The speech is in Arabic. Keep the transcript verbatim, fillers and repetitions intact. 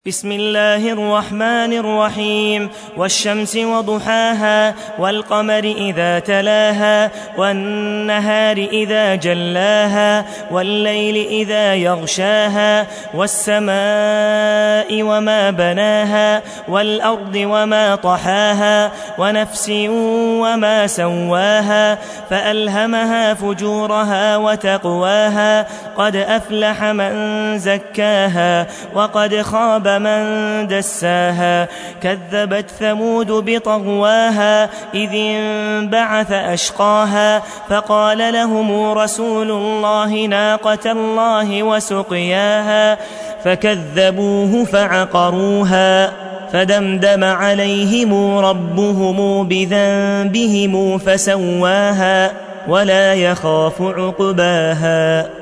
بسم الله الرحمن الرحيم والشمس وضحاها والقمر إذا تلاها والنهار إذا جلاها والليل إذا يغشاها والسماء وما بناها والأرض وما طحاها ونفس وما سواها فألهمها فجورها وتقواها قد أفلح من زكاها وقد خاب من دساها كذبت ثمود بطغواها إذ انبعث أشقاها فقال لهم رسول الله ناقة الله وسقياها فكذبوه فعقروها فدمدم عليهم ربهم بذنبهم فسواها ولا يخاف عقباها.